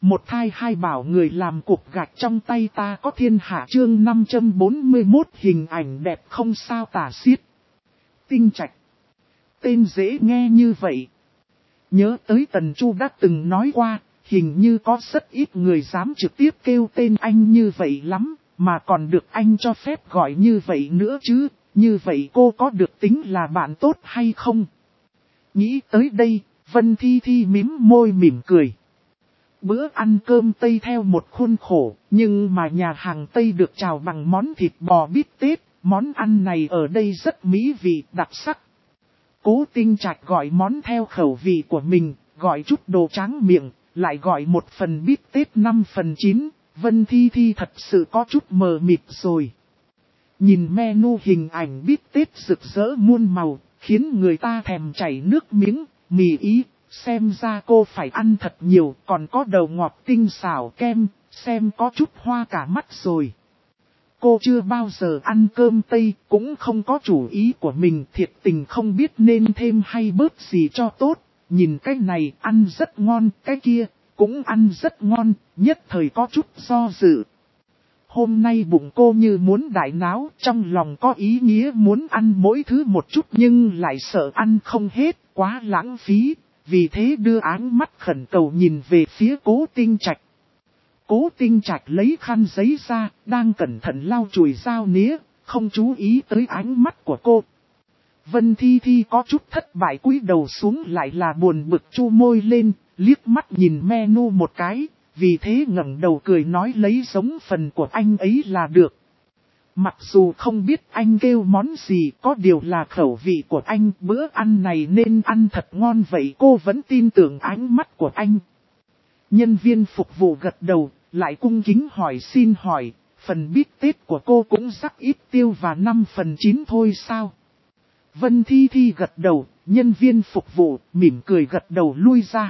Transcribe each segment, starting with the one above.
Một thai hai bảo người làm cục gạch trong tay ta có thiên hạ chương 541 hình ảnh đẹp không sao tả xiết. Tinh Trạch. Tên dễ nghe như vậy. Nhớ tới Tần Chu đã từng nói qua, hình như có rất ít người dám trực tiếp kêu tên anh như vậy lắm, mà còn được anh cho phép gọi như vậy nữa chứ, như vậy cô có được tính là bạn tốt hay không? Nghĩ tới đây, Vân Thi Thi mím môi mỉm cười. Bữa ăn cơm Tây theo một khuôn khổ, nhưng mà nhà hàng Tây được chào bằng món thịt bò bít tết, món ăn này ở đây rất mỹ vị, đặc sắc. Cố Tinh Trạch gọi món theo khẩu vị của mình, gọi chút đồ tráng miệng, lại gọi một phần bít tết 5 phần 9, Vân Thi Thi thật sự có chút mờ mịt rồi. Nhìn menu hình ảnh bít tết rực rỡ muôn màu, khiến người ta thèm chảy nước miếng, mì ý. Xem ra cô phải ăn thật nhiều, còn có đầu ngọt tinh xảo kem, xem có chút hoa cả mắt rồi. Cô chưa bao giờ ăn cơm Tây, cũng không có chủ ý của mình, thiệt tình không biết nên thêm hay bớt gì cho tốt. Nhìn cái này ăn rất ngon, cái kia cũng ăn rất ngon, nhất thời có chút do dự. Hôm nay bụng cô như muốn đại náo, trong lòng có ý nghĩa muốn ăn mỗi thứ một chút nhưng lại sợ ăn không hết, quá lãng phí. Vì thế đưa áng mắt khẩn cầu nhìn về phía Cố Tinh Trạch. Cố Tinh Trạch lấy khăn giấy ra, đang cẩn thận lau chùi dao nĩa, không chú ý tới ánh mắt của cô. Vân Thi Thi có chút thất bại cúi đầu xuống lại là buồn bực chu môi lên, liếc mắt nhìn menu một cái, vì thế ngẩng đầu cười nói lấy giống phần của anh ấy là được. Mặc dù không biết anh kêu món gì, có điều là khẩu vị của anh, bữa ăn này nên ăn thật ngon vậy cô vẫn tin tưởng ánh mắt của anh. Nhân viên phục vụ gật đầu, lại cung kính hỏi xin hỏi, phần bít tết của cô cũng rắc ít tiêu và 5 phần 9 thôi sao? Vân Thi Thi gật đầu, nhân viên phục vụ mỉm cười gật đầu lui ra.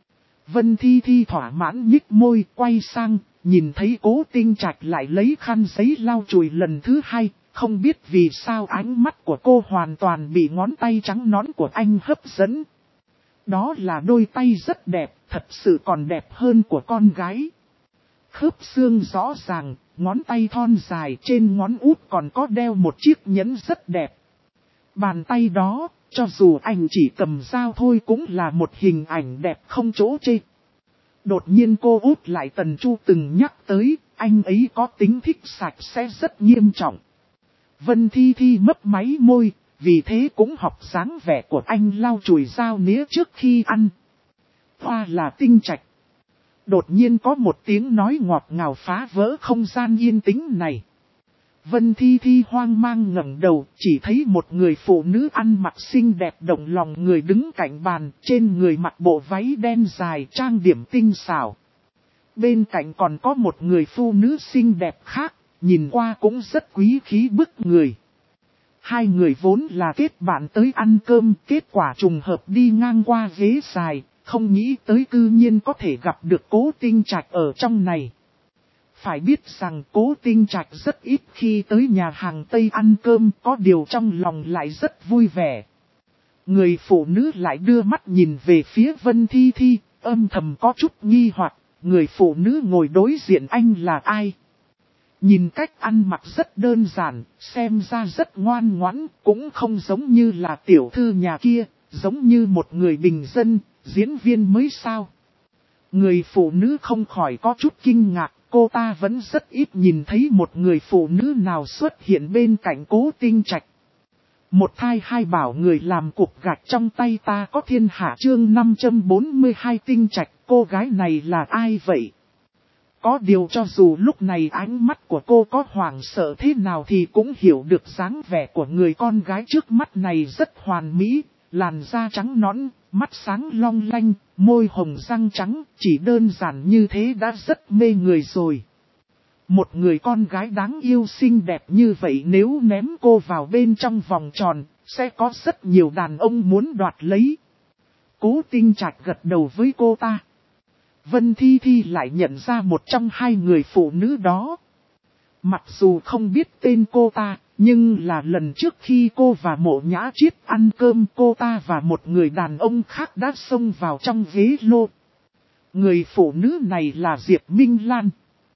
Vân Thi Thi thỏa mãn nhích môi quay sang. Nhìn thấy Cố Tinh Trạch lại lấy khăn giấy lau chùi lần thứ hai, không biết vì sao ánh mắt của cô hoàn toàn bị ngón tay trắng nõn của anh hấp dẫn. Đó là đôi tay rất đẹp, thật sự còn đẹp hơn của con gái. Khớp xương rõ ràng, ngón tay thon dài trên ngón út còn có đeo một chiếc nhẫn rất đẹp. Bàn tay đó, cho dù anh chỉ cầm dao thôi cũng là một hình ảnh đẹp không chỗ chê. Đột nhiên cô út lại Tần Chu từng nhắc tới, anh ấy có tính thích sạch sẽ rất nghiêm trọng. Vân Thi Thi mấp máy môi, vì thế cũng học dáng vẻ của anh lau chùi dao nĩa trước khi ăn. Hoa là Tinh Trạch. Đột nhiên có một tiếng nói ngọt ngào phá vỡ không gian yên tĩnh này. Vân Thi Thi hoang mang ngẩng đầu, chỉ thấy một người phụ nữ ăn mặc xinh đẹp động lòng người đứng cạnh bàn, trên người mặc bộ váy đen dài trang điểm tinh xảo. Bên cạnh còn có một người phụ nữ xinh đẹp khác, nhìn qua cũng rất quý khí bức người. Hai người vốn là kết bạn tới ăn cơm, kết quả trùng hợp đi ngang qua ghế dài, không nghĩ tới cư nhiên có thể gặp được Cố Tinh Trạch ở trong này. Phải biết rằng Cố Tinh Trạch rất ít khi tới nhà hàng Tây ăn cơm, có điều trong lòng lại rất vui vẻ. Người phụ nữ lại đưa mắt nhìn về phía Vân Thi Thi, âm thầm có chút nghi hoặc, người phụ nữ ngồi đối diện anh là ai? Nhìn cách ăn mặc rất đơn giản, xem ra rất ngoan ngoãn, cũng không giống như là tiểu thư nhà kia, giống như một người bình dân, diễn viên mới sao. Người phụ nữ không khỏi có chút kinh ngạc. Cô ta vẫn rất ít nhìn thấy một người phụ nữ nào xuất hiện bên cạnh Cố Tinh Trạch. Một thai hai bảo người làm cục gạch trong tay ta có thiên hạ chương 542 Tinh Trạch, cô gái này là ai vậy? Có điều cho dù lúc này ánh mắt của cô có hoảng sợ thế nào thì cũng hiểu được dáng vẻ của người con gái trước mắt này rất hoàn mỹ, làn da trắng nõn, mắt sáng long lanh, môi hồng răng trắng, chỉ đơn giản như thế đã rất mê người rồi. Một người con gái đáng yêu xinh đẹp như vậy nếu ném cô vào bên trong vòng tròn, sẽ có rất nhiều đàn ông muốn đoạt lấy. Cố Tinh Trạch gật đầu với cô ta. Vân Thi Thi lại nhận ra một trong hai người phụ nữ đó. Mặc dù không biết tên cô ta, nhưng là lần trước khi cô và Mộ Nhã Chiết ăn cơm cô ta và một người đàn ông khác đã xông vào trong ghế lô. Người phụ nữ này là Diệp Minh Lan.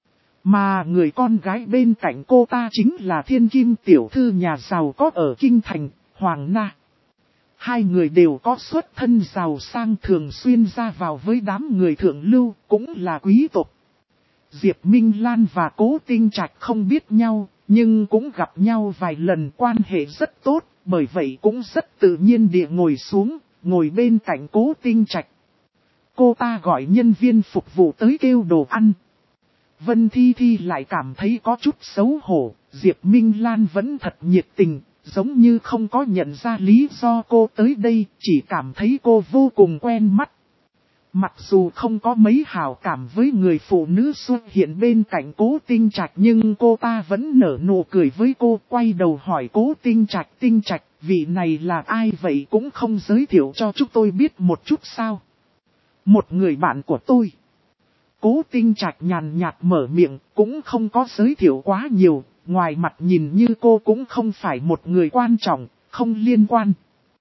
Mà người con gái bên cạnh cô ta chính là thiên kim tiểu thư nhà giàu có ở Kinh Thành, Hoàng Na. Hai người đều có xuất thân giàu sang, thường xuyên ra vào với đám người thượng lưu, cũng là quý tộc. Diệp Minh Lan và Cố Tinh Trạch không biết nhau, nhưng cũng gặp nhau vài lần, quan hệ rất tốt, bởi vậy cũng rất tự nhiên địa ngồi xuống, ngồi bên cạnh Cố Tinh Trạch. Cô ta gọi nhân viên phục vụ tới kêu đồ ăn. Vân Thi Thi lại cảm thấy có chút xấu hổ, Diệp Minh Lan vẫn thật nhiệt tình, giống như không có nhận ra lý do cô tới đây, chỉ cảm thấy cô vô cùng quen mắt. Mặc dù không có mấy hảo cảm với người phụ nữ xuất hiện bên cạnh Cố Tinh Trạch, nhưng cô ta vẫn nở nụ cười với cô, quay đầu hỏi Cố Tinh Trạch, vị này là ai vậy, cũng không giới thiệu cho chúng tôi biết một chút sao? Một người bạn của tôi. Cố Tinh Trạch nhàn nhạt mở miệng, cũng không có giới thiệu quá nhiều, ngoài mặt nhìn như cô cũng không phải một người quan trọng, không liên quan.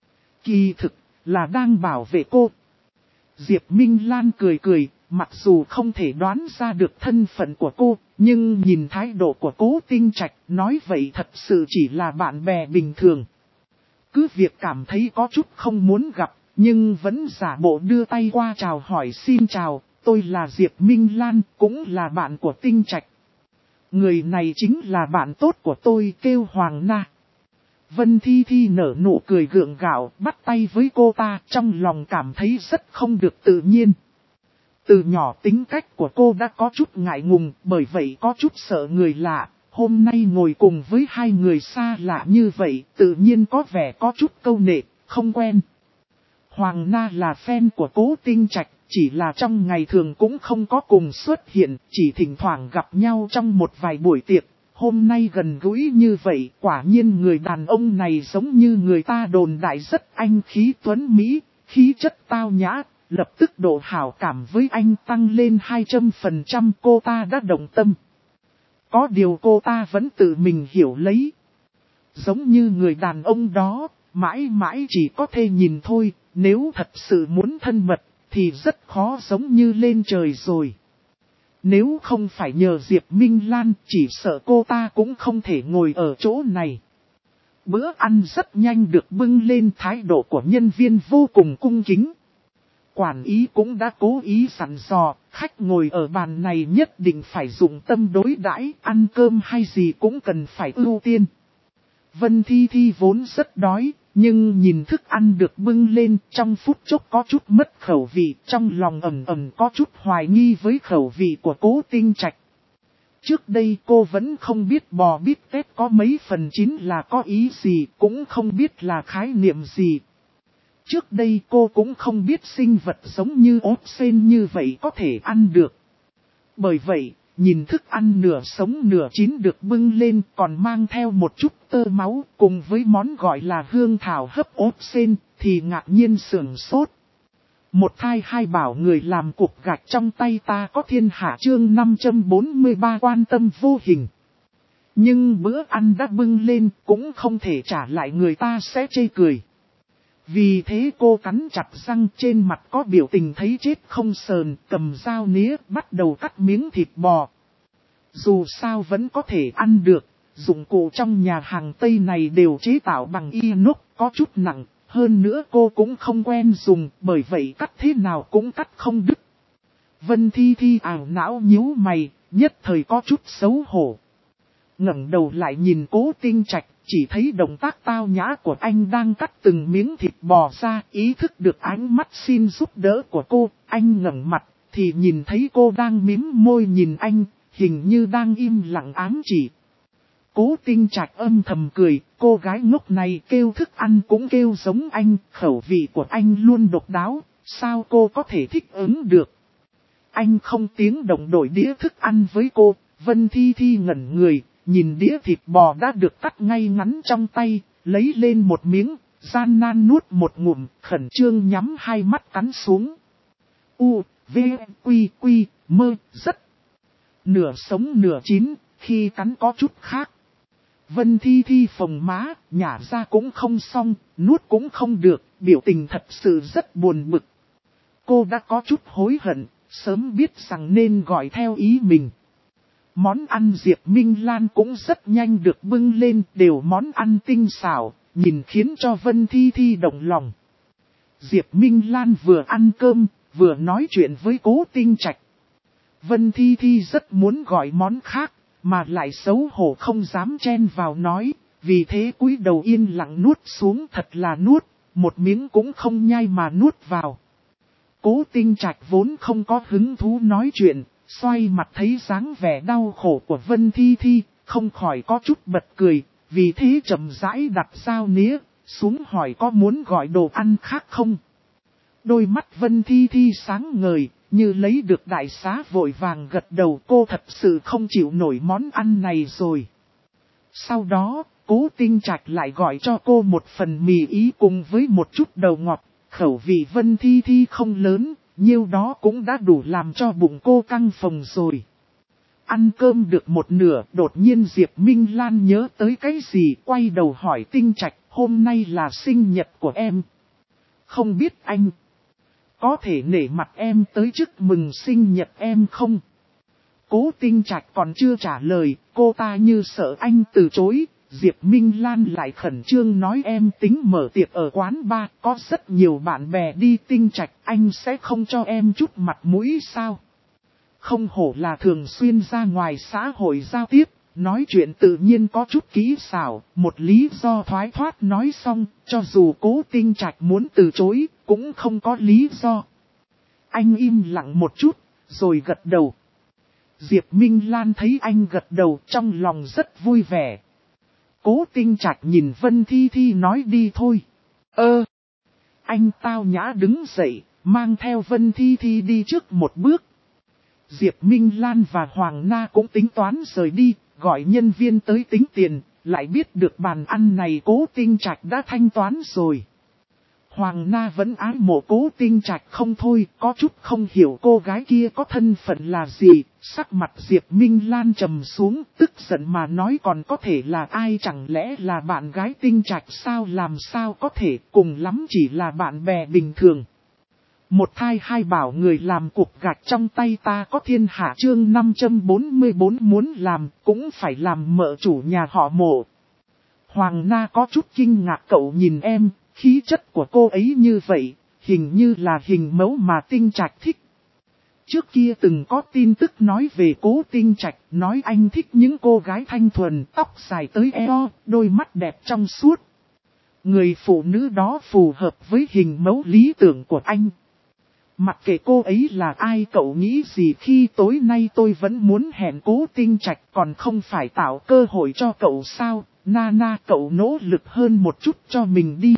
Kỳ thực, là đang bảo vệ cô. Diệp Minh Lan cười, mặc dù không thể đoán ra được thân phận của cô, nhưng nhìn thái độ của Cố Tinh Trạch, nói vậy thật sự chỉ là bạn bè bình thường. Cứ việc cảm thấy có chút không muốn gặp, nhưng vẫn giả bộ đưa tay qua chào hỏi, xin chào, tôi là Diệp Minh Lan, cũng là bạn của Tinh Trạch. Người này chính là bạn tốt của tôi, kêu Hoàng Na. Vân Thi Thi nở nụ cười gượng gạo, bắt tay với cô ta, trong lòng cảm thấy rất không được tự nhiên. Từ nhỏ tính cách của cô đã có chút ngại ngùng, bởi vậy có chút sợ người lạ. Hôm nay ngồi cùng với hai người xa lạ như vậy, tự nhiên có vẻ có chút câu nệ, không quen. Hoàng Na là fan của Cố Tinh Trạch, chỉ là trong ngày thường cũng không có cùng xuất hiện, chỉ thỉnh thoảng gặp nhau trong một vài buổi tiệc. Hôm nay gần gũi như vậy, quả nhiên người đàn ông này giống như người ta đồn đại rất anh khí tuấn Mỹ, khí chất tao nhã, lập tức độ hảo cảm với anh tăng lên 200%, cô ta đã động tâm. Có điều cô ta vẫn tự mình hiểu lấy. Giống như người đàn ông đó, mãi mãi chỉ có thể nhìn thôi, nếu thật sự muốn thân mật, thì rất khó, giống như lên trời rồi. Nếu không phải nhờ Diệp Minh Lan, chỉ sợ cô ta cũng không thể ngồi ở chỗ này. Bữa ăn rất nhanh được bưng lên, thái độ của nhân viên vô cùng cung kính. Quản ý cũng đã cố ý dặn dò, khách ngồi ở bàn này nhất định phải dụng tâm đối đãi, ăn cơm hay gì cũng cần phải ưu tiên. Vân Thi Thi vốn rất đói, nhưng nhìn thức ăn được bưng lên, trong phút chốc có chút mất khẩu vị, trong lòng ẩn có chút hoài nghi với khẩu vị của Cố Tinh Trạch. Trước đây cô vẫn không biết bò bít tết có mấy phần chín là có ý gì, cũng không biết là khái niệm gì. Trước đây cô cũng không biết sinh vật giống như ốp sên như vậy có thể ăn được. Bởi vậy, nhìn thức ăn nửa sống nửa chín được bưng lên, còn mang theo một chút tơ máu cùng với món gọi là hương thảo hấp ốp sên, thì ngạc nhiên sửng sốt. Một thai hai bảo người làm cục gạch trong tay ta có thiên hạ, chương 543 quan tâm vô hình. Nhưng bữa ăn đã bưng lên, cũng không thể trả lại, người ta sẽ chê cười. Vì thế cô cắn chặt răng, trên mặt có biểu tình thấy chết không sờn, cầm dao nĩa bắt đầu cắt miếng thịt bò. Dù sao vẫn có thể ăn được, dụng cụ trong nhà hàng Tây này đều chế tạo bằng inox, có chút nặng, hơn nữa cô cũng không quen dùng, bởi vậy cắt thế nào cũng cắt không đứt. Vân Thi Thi ảo não nhíu mày, nhất thời có chút xấu hổ. Ngẩng đầu lại nhìn Cố Tinh Trạch, chỉ thấy động tác tao nhã của anh đang cắt từng miếng thịt bò ra, ý thức được ánh mắt xin giúp đỡ của cô, anh ngẩng mặt, thì nhìn thấy cô đang mím môi nhìn anh, hình như đang im lặng ám chỉ. Cố Tinh Trạch âm thầm cười, cô gái ngốc này kêu thức ăn cũng kêu giống anh, khẩu vị của anh luôn độc đáo, sao cô có thể thích ứng được. Anh không tiếng động đổi đĩa thức ăn với cô, Vân Thi Thi ngẩn người. Nhìn đĩa thịt bò đã được cắt ngay ngắn trong tay, lấy lên một miếng, gian nan nuốt một ngụm, khẩn trương nhắm hai mắt cắn xuống. U, V, Quy, Quy, Mơ, rất. Nửa sống nửa chín, khi cắn có chút khác. Vân Thi Thi phồng má, nhả ra cũng không xong, nuốt cũng không được, biểu tình thật sự rất buồn bực. Cô đã có chút hối hận, sớm biết rằng nên gọi theo ý mình. Món ăn Diệp Minh Lan cũng rất nhanh được bưng lên, đều món ăn tinh xảo, nhìn khiến cho Vân Thi Thi động lòng. Diệp Minh Lan vừa ăn cơm, vừa nói chuyện với Cố Tinh Trạch. Vân Thi Thi rất muốn gọi món khác, mà lại xấu hổ không dám chen vào nói, vì thế cúi đầu yên lặng nuốt xuống, thật là nuốt, một miếng cũng không nhai mà nuốt vào. Cố Tinh Trạch vốn không có hứng thú nói chuyện, xoay mặt thấy dáng vẻ đau khổ của Vân Thi Thi, không khỏi có chút bật cười, vì thế chậm rãi đặt dao nĩa, xuống hỏi có muốn gọi đồ ăn khác không. Đôi mắt Vân Thi Thi sáng ngời, như lấy được đại xá, vội vàng gật đầu, cô thật sự không chịu nổi món ăn này rồi. Sau đó, Cố Tinh Trạch lại gọi cho cô một phần mì ý cùng với một chút đầu ngọt, khẩu vị Vân Thi Thi không lớn, nhiêu đó cũng đã đủ làm cho bụng cô căng phồng rồi. Ăn cơm được một nửa, đột nhiên Diệp Minh Lan nhớ tới cái gì, quay đầu hỏi Tinh Trạch, hôm nay là sinh nhật của em. Không biết anh có thể nể mặt em tới chúc mừng sinh nhật em không? Cố Tinh Trạch còn chưa trả lời, cô ta như sợ anh từ chối. Diệp Minh Lan lại khẩn trương nói em tính mở tiệc ở quán bar, có rất nhiều bạn bè đi. Tinh Trạch, anh sẽ không cho em chút mặt mũi sao? Không hổ là thường xuyên ra ngoài xã hội giao tiếp, nói chuyện tự nhiên có chút kỹ xảo, một lý do thoái thoát nói xong, cho dù Cố Tinh Trạch muốn từ chối, cũng không có lý do. Anh im lặng một chút, rồi gật đầu. Diệp Minh Lan thấy anh gật đầu, trong lòng rất vui vẻ. Cố Tinh Trạch nhìn Vân Thi Thi nói đi thôi. Anh tao nhã đứng dậy, mang theo Vân Thi Thi đi trước một bước. Diệp Minh Lan và Hoàng Na cũng tính toán rời đi, gọi nhân viên tới tính tiền, lại biết được bàn ăn này Cố Tinh Trạch đã thanh toán rồi. Hoàng Na vẫn ái mộ Cố Tinh Trạch không thôi, có chút không hiểu cô gái kia có thân phận là gì. Sắc mặt Diệp Minh Lan trầm xuống, tức giận mà nói còn có thể là ai, chẳng lẽ là bạn gái Tinh Trạch sao, làm sao có thể, cùng lắm chỉ là bạn bè bình thường. Một thai hai bảo người làm cục gạch trong tay ta có thiên hạ, chương 544 muốn làm cũng phải làm mợ chủ nhà họ Mộ. Hoàng Na có chút kinh ngạc, cậu nhìn em, khí chất của cô ấy như vậy, hình như là hình mẫu mà Tinh Trạch thích. Trước kia từng có tin tức nói về Cố Tinh Trạch, nói anh thích những cô gái thanh thuần, tóc dài tới eo, đôi mắt đẹp trong suốt. Người phụ nữ đó phù hợp với hình mẫu lý tưởng của anh. Mặc kệ cô ấy là ai, cậu nghĩ gì khi tối nay tôi vẫn muốn hẹn Cố Tinh Trạch, còn không phải tạo cơ hội cho cậu sao? Na cậu nỗ lực hơn một chút cho mình đi.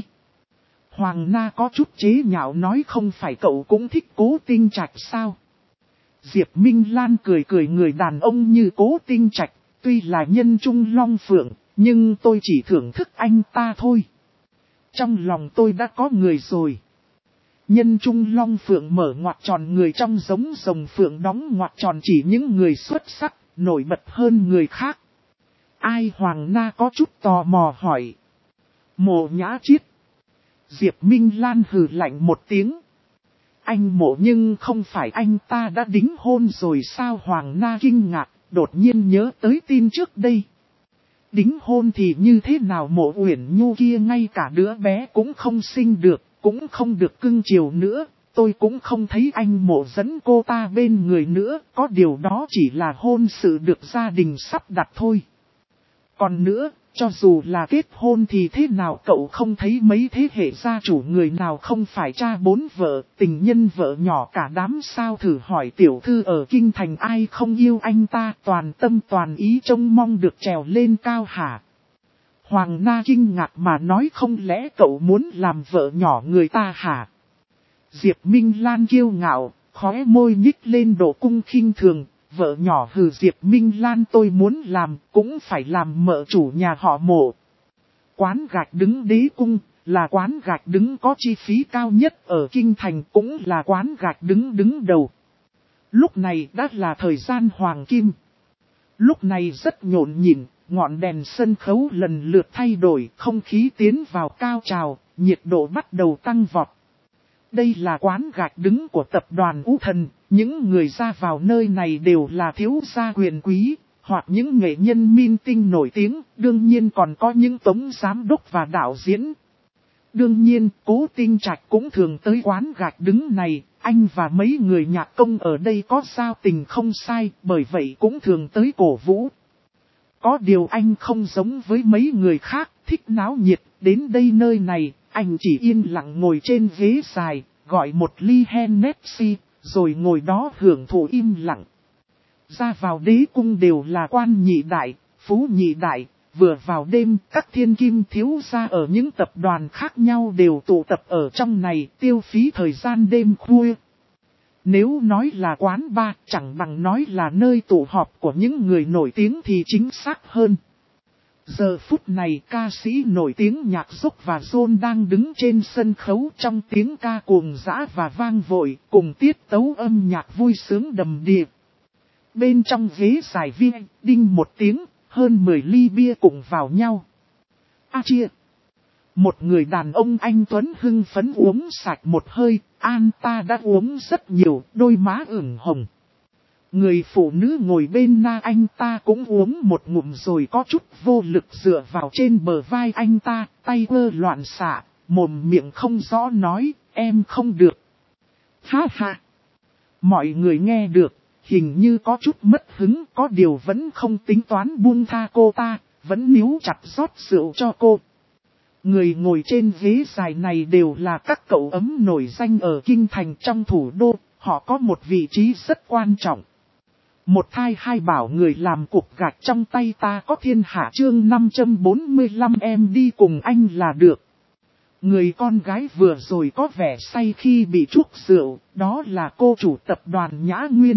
Hoàng Na có chút chế nhạo nói không phải cậu cũng thích Cố Tinh Trạch sao? Diệp Minh Lan cười cười, người đàn ông như Cố Tinh Trạch, tuy là nhân trung long phượng, nhưng tôi chỉ thưởng thức anh ta thôi. Trong lòng tôi đã có người rồi. Nhân trung long phượng mở ngoặc tròn, người trong giống rồng phượng đóng ngoặc tròn chỉ những người xuất sắc, nổi bật hơn người khác. Ai? Hoàng Na có chút tò mò hỏi. Mộ Nhã Chiết. Diệp Minh Lan hừ lạnh một tiếng. Anh Mộ, nhưng không phải anh ta đã đính hôn rồi sao? Hoàng Na kinh ngạc, đột nhiên nhớ tới tin trước đây. Đính hôn thì như thế nào? Mộ Uyển Nhu kia ngay cả đứa bé cũng không sinh được, cũng không được cưng chiều nữa. Tôi cũng không thấy anh Mộ dẫn cô ta bên người nữa, có điều đó chỉ là hôn sự được gia đình sắp đặt thôi. Còn nữa, cho dù là kết hôn thì thế nào, cậu không thấy mấy thế hệ gia chủ người nào không phải cha bốn vợ, tình nhân vợ nhỏ cả đám sao? Thử hỏi tiểu thư ở kinh thành ai không yêu anh ta, toàn tâm toàn ý trông mong được trèo lên cao hả? Hoàng Na kinh ngạc mà nói, không lẽ cậu muốn làm vợ nhỏ người ta hả? Diệp Minh Lan kiêu ngạo, khóe môi nhích lên độ cung khinh thường. Vợ nhỏ hừ. Diệp Minh Lan, tôi muốn làm cũng phải làm mợ chủ nhà họ Mộ. Quán gạch đứng Đế Cung là quán gạch đứng có chi phí cao nhất ở kinh thành, cũng là quán gạch đứng đầu. Lúc này đã là thời gian hoàng kim. Lúc này rất nhộn nhịp, ngọn đèn sân khấu lần lượt thay đổi, không khí tiến vào cao trào, nhiệt độ bắt đầu tăng vọt. Đây là quán gạch đứng của tập đoàn Ú Thần, những người ra vào nơi này đều là thiếu gia quyền quý, hoặc những nghệ nhân minh tinh nổi tiếng, đương nhiên còn có những tống giám đốc và đạo diễn. Đương nhiên, Cố Tinh Trạch cũng thường tới quán gạch đứng này, anh và mấy người nhạc công ở đây có giao tình không sai, bởi vậy cũng thường tới cổ vũ. Có điều anh không giống với mấy người khác, thích náo nhiệt, đến đây nơi này, anh chỉ yên lặng ngồi trên ghế dài, gọi một ly Hennessy, rồi ngồi đó hưởng thụ im lặng. Ra vào đế cung đều là quan nhị đại, phú nhị đại, vừa vào đêm các thiên kim thiếu gia ở những tập đoàn khác nhau đều tụ tập ở trong này tiêu phí thời gian đêm khuya. Nếu nói là quán bar chẳng bằng nói là nơi tụ họp của những người nổi tiếng thì chính xác hơn. Giờ phút này ca sĩ nổi tiếng nhạc dốc và John đang đứng trên sân khấu trong tiếng ca cuồng dã và vang vội cùng tiết tấu âm nhạc vui sướng đầm đìa. Bên trong ghế dài viên, đinh một tiếng, hơn 10 ly bia cùng vào nhau. Chia! Một người đàn ông anh tuấn hưng phấn uống sạch một hơi, anh ta đã uống rất nhiều, đôi má ửng hồng. Người phụ nữ ngồi bên na anh ta cũng uống một ngụm rồi có chút vô lực dựa vào trên bờ vai anh ta, tay ơ loạn xạ, mồm miệng không rõ nói, em không được. Ha ha! Mọi người nghe được, hình như có chút mất hứng, có điều vẫn không tính toán buông tha cô ta, vẫn níu chặt rót rượu cho cô. Người ngồi trên ghế dài này đều là các cậu ấm nổi danh ở kinh thành trong thủ đô, họ có một vị trí rất quan trọng. Một thai hai bảo người làm cục gạch trong tay ta có thiên hạ chương 545 em đi cùng anh là được. Người con gái vừa rồi có vẻ say khi bị chuốc rượu, đó là cô chủ tập đoàn Nhã Nguyên.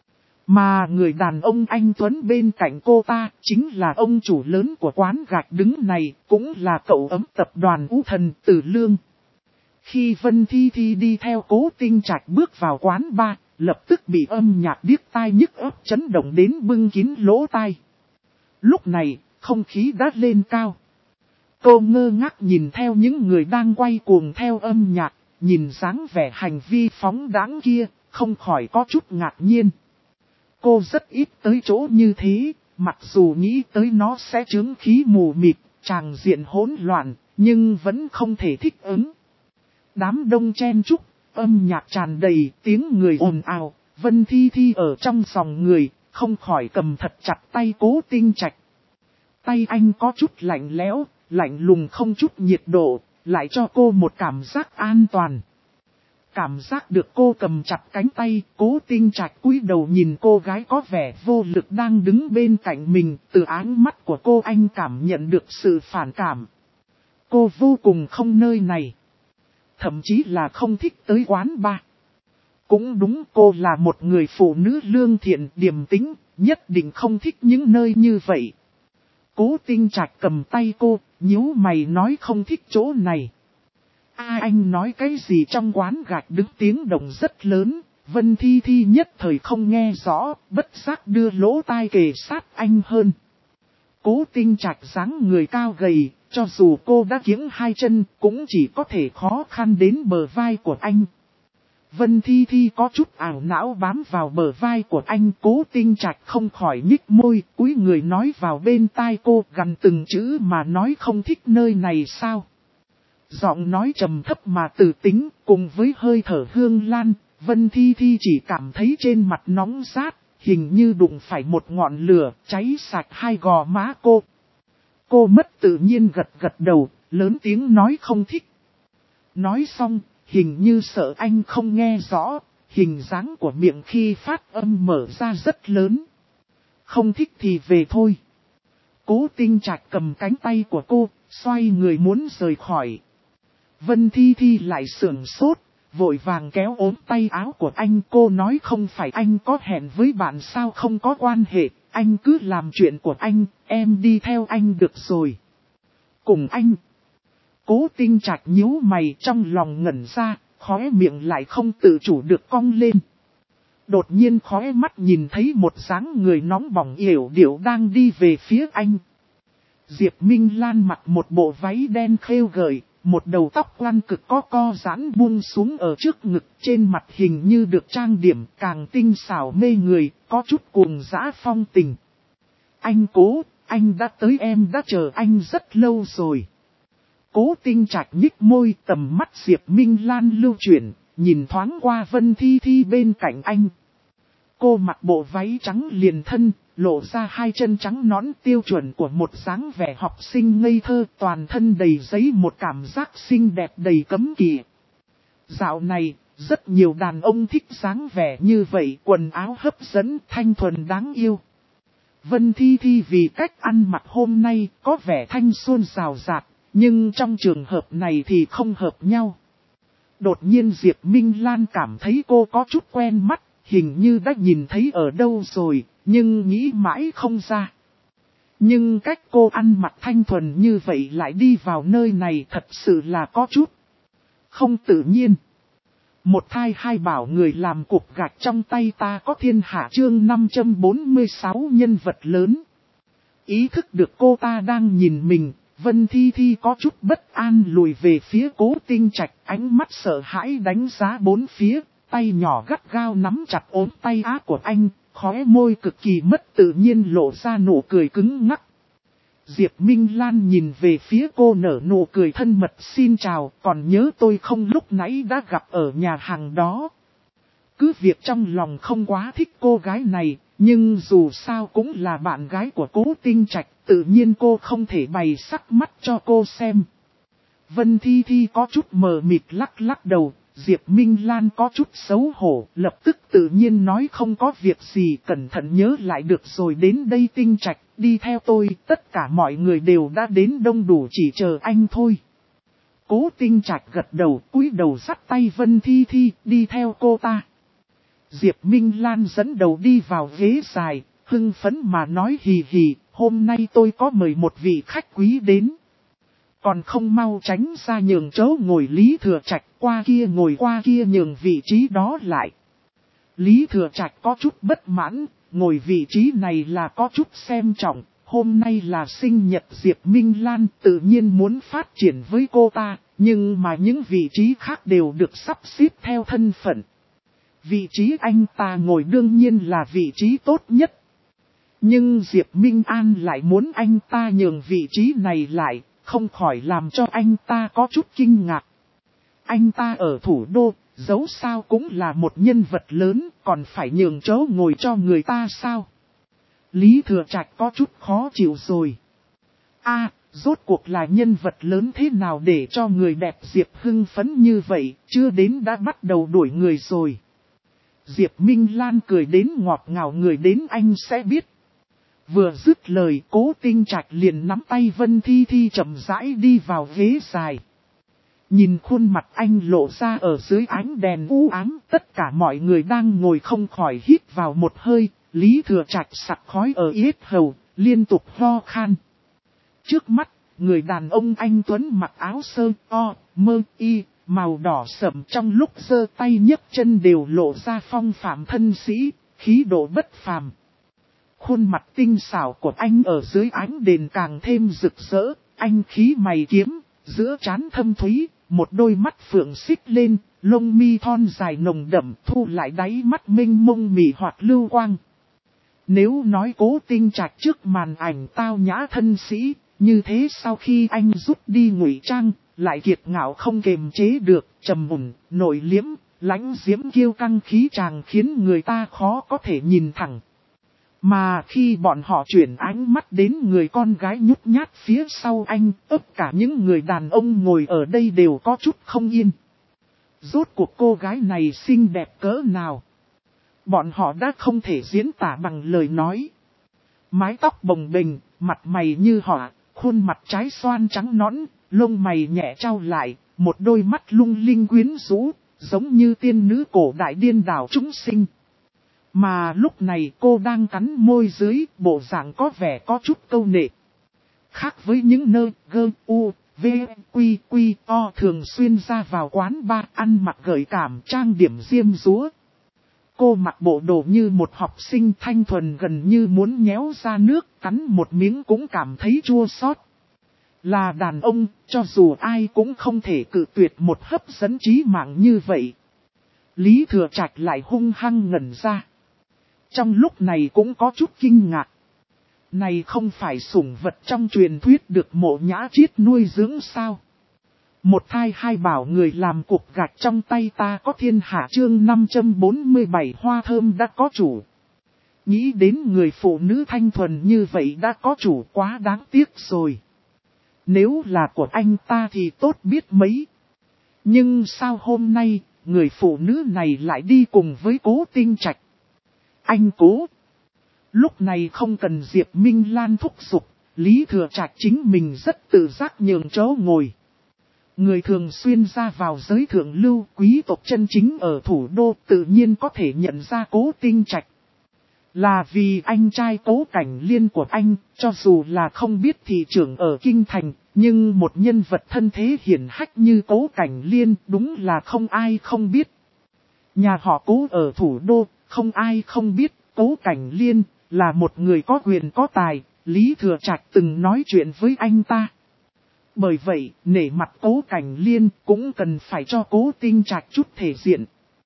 Mà người đàn ông anh Tuấn bên cạnh cô ta chính là ông chủ lớn của quán gạch đứng này, cũng là cậu ấm tập đoàn Ú Thần Từ Lương. Khi Vân Thi Thi đi theo Cố Tinh Trạch bước vào quán bar, lập tức bị âm nhạc điếc tai nhức óc chấn động đến bưng kín lỗ tai. Lúc này, không khí đã lên cao. Cô ngơ ngác nhìn theo những người đang quay cuồng theo âm nhạc, nhìn dáng vẻ hành vi phóng đãng kia, không khỏi có chút ngạc nhiên. Cô rất ít tới chỗ như thế, mặc dù nghĩ tới nó sẽ chướng khí mù mịt, tràng diện hỗn loạn, nhưng vẫn không thể thích ứng. Đám đông chen chúc, âm nhạc tràn đầy, tiếng người ồn ào, Vân Thi Thi ở trong dòng người, không khỏi cầm thật chặt tay Cố Tinh Trạch. Tay anh có chút lạnh lẽo, lạnh lùng không chút nhiệt độ, lại cho cô một cảm giác an toàn. Cảm giác được cô cầm chặt cánh tay, Cố Tinh Trạch cúi đầu nhìn cô gái có vẻ vô lực đang đứng bên cạnh mình, từ ánh mắt của cô anh cảm nhận được sự phản cảm. Cô vô cùng không nơi này. Thậm chí là không thích tới quán bar. Cũng đúng, cô là một người phụ nữ lương thiện điềm tĩnh, nhất định không thích những nơi như vậy. Cố Tinh Trạch cầm tay cô, nhíu mày nói không thích chỗ này. Anh nói cái gì trong quán gạch đứng tiếng động rất lớn, Vân Thi Thi nhất thời không nghe rõ, bất giác đưa lỗ tai kề sát anh hơn. Cố Tinh Trạch dáng người cao gầy, cho dù cô đã kiếng hai chân, cũng chỉ có thể khó khăn đến bờ vai của anh. Vân Thi Thi có chút ảo não bám vào bờ vai của anh, Cố Tinh Trạch không khỏi nhích môi, cúi người nói vào bên tai cô, gần từng chữ mà nói không thích nơi này sao. Giọng nói trầm thấp mà tử tính, cùng với hơi thở hương lan, Vân Thi Thi chỉ cảm thấy trên mặt nóng rát, hình như đụng phải một ngọn lửa, cháy sạch hai gò má cô. Cô mất tự nhiên gật gật đầu, lớn tiếng nói không thích. Nói xong, hình như sợ anh không nghe rõ, hình dáng của miệng khi phát âm mở ra rất lớn. Không thích thì về thôi. Cố Tinh Trạch cầm cánh tay của cô, xoay người muốn rời khỏi. Vân Thi Thi lại sưởng sốt, vội vàng kéo ốm tay áo của anh. Cô nói không phải anh có hẹn với bạn sao, không có quan hệ, anh cứ làm chuyện của anh, em đi theo anh được rồi. Cùng anh. Cố Tinh Trạch nhíu mày trong lòng ngẩn ra, khóe miệng lại không tự chủ được cong lên. Đột nhiên khóe mắt nhìn thấy một dáng người nóng bỏng yểu điệu đang đi về phía anh. Diệp Minh Lan mặc một bộ váy đen khêu gợi, một đầu tóc quan cực co giãn buông xuống ở trước ngực, trên mặt hình như được trang điểm càng tinh xảo mê người, có chút cuồng dã phong tình. Anh Cố, anh đã tới, em đã chờ anh rất lâu rồi. Cố Tinh Trạch nhích môi, tầm mắt Diệp Minh Lan lưu chuyển, nhìn thoáng qua Vân Thi Thi bên cạnh anh. Cô mặc bộ váy trắng liền thân, lộ ra hai chân trắng nõn tiêu chuẩn của một dáng vẻ học sinh ngây thơ, toàn thân đầy giấy một cảm giác xinh đẹp đầy cấm kỵ. Dạo này, rất nhiều đàn ông thích dáng vẻ như vậy, quần áo hấp dẫn, thanh thuần đáng yêu. Vân Thi Thi vì cách ăn mặc hôm nay có vẻ thanh xuân rào rạt, nhưng trong trường hợp này thì không hợp nhau. Đột nhiên Diệp Minh Lan cảm thấy cô có chút quen mắt, hình như đã nhìn thấy ở đâu rồi, nhưng nghĩ mãi không ra. Nhưng cách cô ăn mặc thanh thuần như vậy lại đi vào nơi này thật sự là có chút không tự nhiên. Một thai hai bảo người làm cục gạch trong tay ta có thiên hạ chương 546 nhân vật lớn. Ý thức được cô ta đang nhìn mình, Vân Thi Thi có chút bất an lùi về phía Cố Tinh Trạch, ánh mắt sợ hãi đánh giá bốn phía, tay nhỏ gắt gao nắm chặt ốm tay áo của anh, khóe môi cực kỳ mất tự nhiên lộ ra nụ cười cứng ngắc. Diệp Minh Lan nhìn về phía cô nở nụ cười thân mật, xin chào, còn nhớ tôi không, lúc nãy đã gặp ở nhà hàng đó. Cứ việc trong lòng không quá thích cô gái này, nhưng dù sao cũng là bạn gái của Cố Tinh Trạch, tự nhiên cô không thể bày sắc mắt cho cô xem. Vân Thi Thi có chút mờ mịt lắc lắc đầu, Diệp Minh Lan có chút xấu hổ, lập tức tự nhiên nói không có việc gì, cẩn thận nhớ lại được rồi, đến đây Tinh Trạch, đi theo tôi, tất cả mọi người đều đã đến đông đủ, chỉ chờ anh thôi. Cố Tinh Trạch gật đầu, cúi đầu dắt tay Vân Thi Thi, đi theo cô ta. Diệp Minh Lan dẫn đầu đi vào ghế dài, hưng phấn mà nói hì hì, hôm nay tôi có mời một vị khách quý đến. Còn không mau tránh ra nhường chỗ ngồi, Lý Thừa Trạch qua kia ngồi, qua kia nhường vị trí đó lại. Lý Thừa Trạch có chút bất mãn, ngồi vị trí này là có chút xem trọng, hôm nay là sinh nhật Diệp Minh Lan, tự nhiên muốn phát triển với cô ta, nhưng mà những vị trí khác đều được sắp xếp theo thân phận. Vị trí anh ta ngồi đương nhiên là vị trí tốt nhất. Nhưng Diệp Minh An lại muốn anh ta nhường vị trí này lại, không khỏi làm cho anh ta có chút kinh ngạc. Anh ta ở thủ đô, dẫu sao cũng là một nhân vật lớn, còn phải nhường chỗ ngồi cho người ta sao? Lý Thừa Trạch có chút khó chịu rồi. Rốt cuộc là nhân vật lớn thế nào để cho người đẹp Diệp hưng phấn như vậy, chưa đến đã bắt đầu đuổi người rồi. Diệp Minh Lan cười đến ngọt ngào, người đến anh sẽ biết. Vừa dứt lời, Cố Tinh Trạch liền nắm tay Vân Thi Thi chậm rãi đi vào ghế dài. Nhìn khuôn mặt anh lộ ra ở dưới ánh đèn u ám, tất cả mọi người đang ngồi không khỏi hít vào một hơi, Lý Thừa Trạch sặc khói ở yết hầu, liên tục ho khan. Trước mắt, người đàn ông anh tuấn mặc áo sơ mơ y, màu đỏ sẫm, trong lúc giơ tay nhấc chân đều lộ ra phong phạm thân sĩ, khí độ bất phàm. Khuôn mặt tinh xảo của anh ở dưới ánh đèn càng thêm rực rỡ, anh khí mày kiếm, giữa trán thâm thúy, một đôi mắt phượng xích lên, lông mi thon dài nồng đậm thu lại đáy mắt minh mông mị hoặc lưu quang. Nếu nói Cố Tinh Trạch trước màn ảnh tao nhã thân sĩ, như thế sau khi anh rút đi ngụy trang, lại kiệt ngạo không kềm chế được, trầm mùn, nội liếm, lãnh diễm kiêu căng khí chàng khiến người ta khó có thể nhìn thẳng. Mà khi bọn họ chuyển ánh mắt đến người con gái nhút nhát phía sau anh, tất cả những người đàn ông ngồi ở đây đều có chút không yên. Rốt cuộc cô gái này xinh đẹp cỡ nào? Bọn họ đã không thể diễn tả bằng lời nói. Mái tóc bồng bềnh, mặt mày như họa, khuôn mặt trái xoan trắng nõn, lông mày nhẹ trao lại, một đôi mắt lung linh quyến rũ, giống như tiên nữ cổ đại điên đảo chúng sinh. Mà lúc này cô đang cắn môi dưới, bộ dạng có vẻ có chút câu nệ. Khác với những nơi thường xuyên ra vào quán bar ăn mặc gợi cảm trang điểm diêm dúa. Cô mặc bộ đồ như một học sinh thanh thuần, gần như muốn nhéo ra nước, cắn một miếng cũng cảm thấy chua xót. Là đàn ông, cho dù ai cũng không thể cự tuyệt một hấp dẫn chí mạng như vậy. Lý Thừa Trạch lại hung hăng ngẩn ra. Trong lúc này cũng có chút kinh ngạc. Này không phải sủng vật trong truyền thuyết được Mộ Nhã Chiết nuôi dưỡng sao? Một thai hai bảo người làm cục gạch trong tay ta có thiên hạ chương 547 hoa thơm đã có chủ. Nghĩ đến người phụ nữ thanh thuần như vậy đã có chủ quá đáng tiếc rồi. Nếu là của anh ta thì tốt biết mấy. Nhưng sao hôm nay, người phụ nữ này lại đi cùng với Cố Tinh Trạch? Anh Cố. Lúc này không cần Diệp Minh Lan thúc giục, Lý Thừa Trạch chính mình rất tự giác nhường chỗ ngồi. Người thường xuyên ra vào giới thượng lưu, quý tộc chân chính ở thủ đô tự nhiên có thể nhận ra Cố Tinh Trạch. Là vì anh trai Cố Cảnh Liên của anh, cho dù là không biết thị trưởng ở Kinh Thành, nhưng một nhân vật thân thế hiển hách như Cố Cảnh Liên đúng là không ai không biết. Nhà họ Cố ở thủ đô, không ai không biết, Cố Cảnh Liên là một người có quyền có tài, Lý Thừa Trạch từng nói chuyện với anh ta. Bởi vậy, nể mặt Cố Cảnh Liên cũng cần phải cho Cố Tinh Trạch chút thể diện.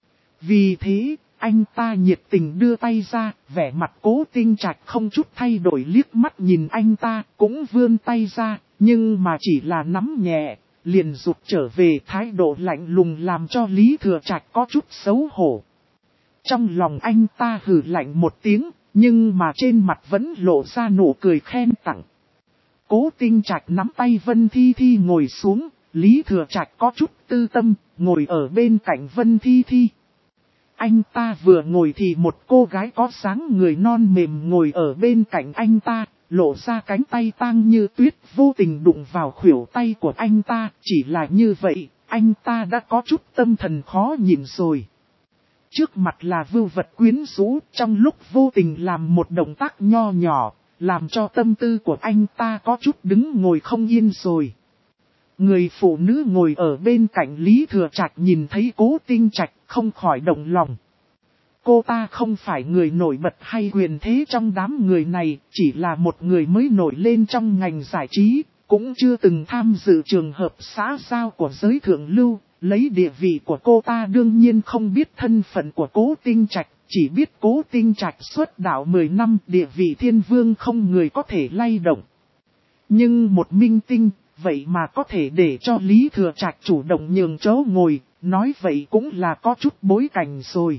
Vì thế, anh ta nhiệt tình đưa tay ra, vẻ mặt Cố Tinh Trạch không chút thay đổi liếc mắt nhìn anh ta, cũng vươn tay ra, nhưng mà chỉ là nắm nhẹ, liền rụt trở về thái độ lạnh lùng làm cho Lý Thừa Trạch có chút xấu hổ. Trong lòng anh ta hừ lạnh một tiếng, nhưng mà trên mặt vẫn lộ ra nụ cười khen tặng. Cố Tinh Trạch nắm tay Vân Thi Thi ngồi xuống, Lý Thừa Trạch có chút tư tâm, ngồi ở bên cạnh Vân Thi Thi. Anh ta vừa ngồi thì một cô gái có dáng người non mềm ngồi ở bên cạnh anh ta, lộ ra cánh tay tang như tuyết vô tình đụng vào khuỷu tay của anh ta. Chỉ là như vậy, anh ta đã có chút tâm thần khó nhìn rồi. Trước mặt là vưu vật quyến rũ, trong lúc vô tình làm một động tác nho nhỏ, làm cho tâm tư của anh ta có chút đứng ngồi không yên rồi. Người phụ nữ ngồi ở bên cạnh Lý Thừa Trạch nhìn thấy Cố Tinh Trạch không khỏi động lòng. Cô ta không phải người nổi bật hay quyền thế trong đám người này, chỉ là một người mới nổi lên trong ngành giải trí, cũng chưa từng tham dự trường hợp xã giao của giới thượng lưu. Lấy địa vị của cô ta đương nhiên không biết thân phận của Cố Tinh Trạch, chỉ biết Cố Tinh Trạch xuất đạo 10 năm, địa vị thiên vương không người có thể lay động. Nhưng một minh tinh, vậy mà có thể để cho Lý Thừa Trạch chủ động nhường chỗ ngồi, nói vậy cũng là có chút bối cảnh rồi.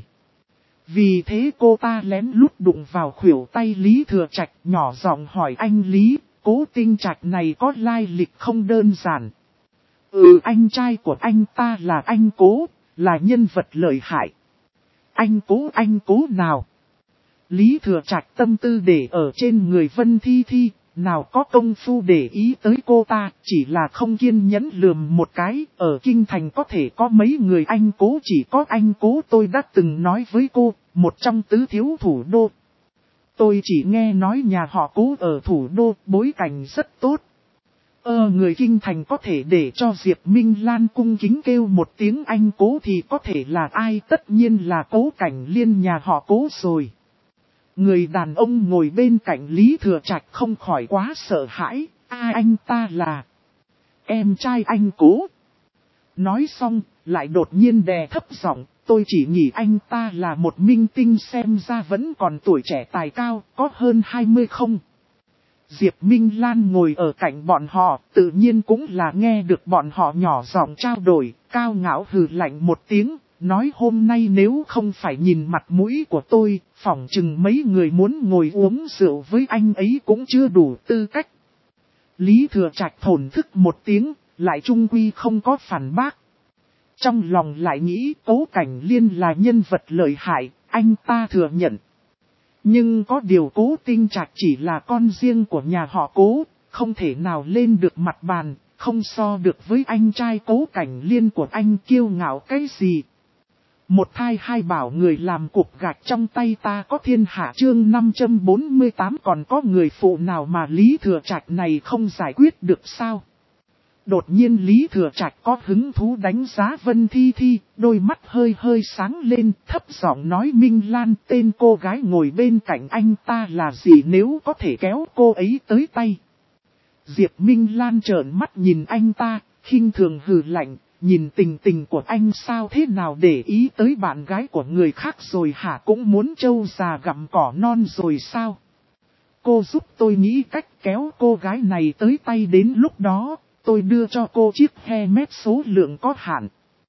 Vì thế cô ta lén lút đụng vào khuỷu tay Lý Thừa Trạch, nhỏ giọng hỏi anh Lý, Cố Tinh Trạch này có lai lịch không đơn giản. Anh trai của anh ta là anh Cố, là nhân vật lợi hại. Anh Cố nào? Lý Thừa Trạch tâm tư để ở trên người Vân Thi Thi, nào có công phu để ý tới cô ta, chỉ là không kiên nhẫn lườm một cái, ở Kinh Thành có thể có mấy người anh Cố, chỉ có anh Cố tôi đã từng nói với cô, một trong tứ thiếu thủ đô. Tôi chỉ nghe nói nhà họ Cố ở thủ đô, bối cảnh rất tốt. Người Kinh Thành có thể để cho Diệp Minh Lan cung kính kêu một tiếng anh Cố thì có thể là ai, tất nhiên là Cố Cảnh Liên nhà họ Cố rồi. Người đàn ông ngồi bên cạnh Lý Thừa Trạch không khỏi quá sợ hãi, anh ta là em trai anh Cố. Nói xong, lại đột nhiên đè thấp giọng, tôi chỉ nghĩ anh ta là một minh tinh xem ra vẫn còn tuổi trẻ tài cao, có hơn 20 không? Diệp Minh Lan ngồi ở cạnh bọn họ, tự nhiên cũng là nghe được bọn họ nhỏ giọng trao đổi, cao ngạo hừ lạnh một tiếng, nói hôm nay nếu không phải nhìn mặt mũi của tôi, phỏng chừng mấy người muốn ngồi uống rượu với anh ấy cũng chưa đủ tư cách. Lý Thừa Trạch thổn thức một tiếng, lại trung quy không có phản bác. Trong lòng lại nghĩ Cố Cảnh Liên là nhân vật lợi hại, anh ta thừa nhận. Nhưng có điều Cố Tinh Trạch chỉ là con riêng của nhà họ Cố, không thể nào lên được mặt bàn, không so được với anh trai Cố Cảnh Liên của anh kiêu ngạo cái gì. Một thai hai bảo người làm cục gạch trong tay ta có thiên hạ chương 548 còn có người phụ nào mà Lý Thừa Trạch này không giải quyết được sao? Đột nhiên Lý Thừa Trạch có hứng thú đánh giá Vân Thi Thi, đôi mắt hơi hơi sáng lên, thấp giọng nói Minh Lan tên cô gái ngồi bên cạnh anh ta là gì nếu có thể kéo cô ấy tới tay. Diệp Minh Lan trợn mắt nhìn anh ta, khinh thường hừ lạnh, nhìn tình tình của anh sao thế nào để ý tới bạn gái của người khác rồi hả, cũng muốn trâu già gặm cỏ non rồi sao? Cô giúp tôi nghĩ cách kéo cô gái này tới tay, đến lúc đó, tôi đưa cho cô chiếc Hermes số lượng có hạn.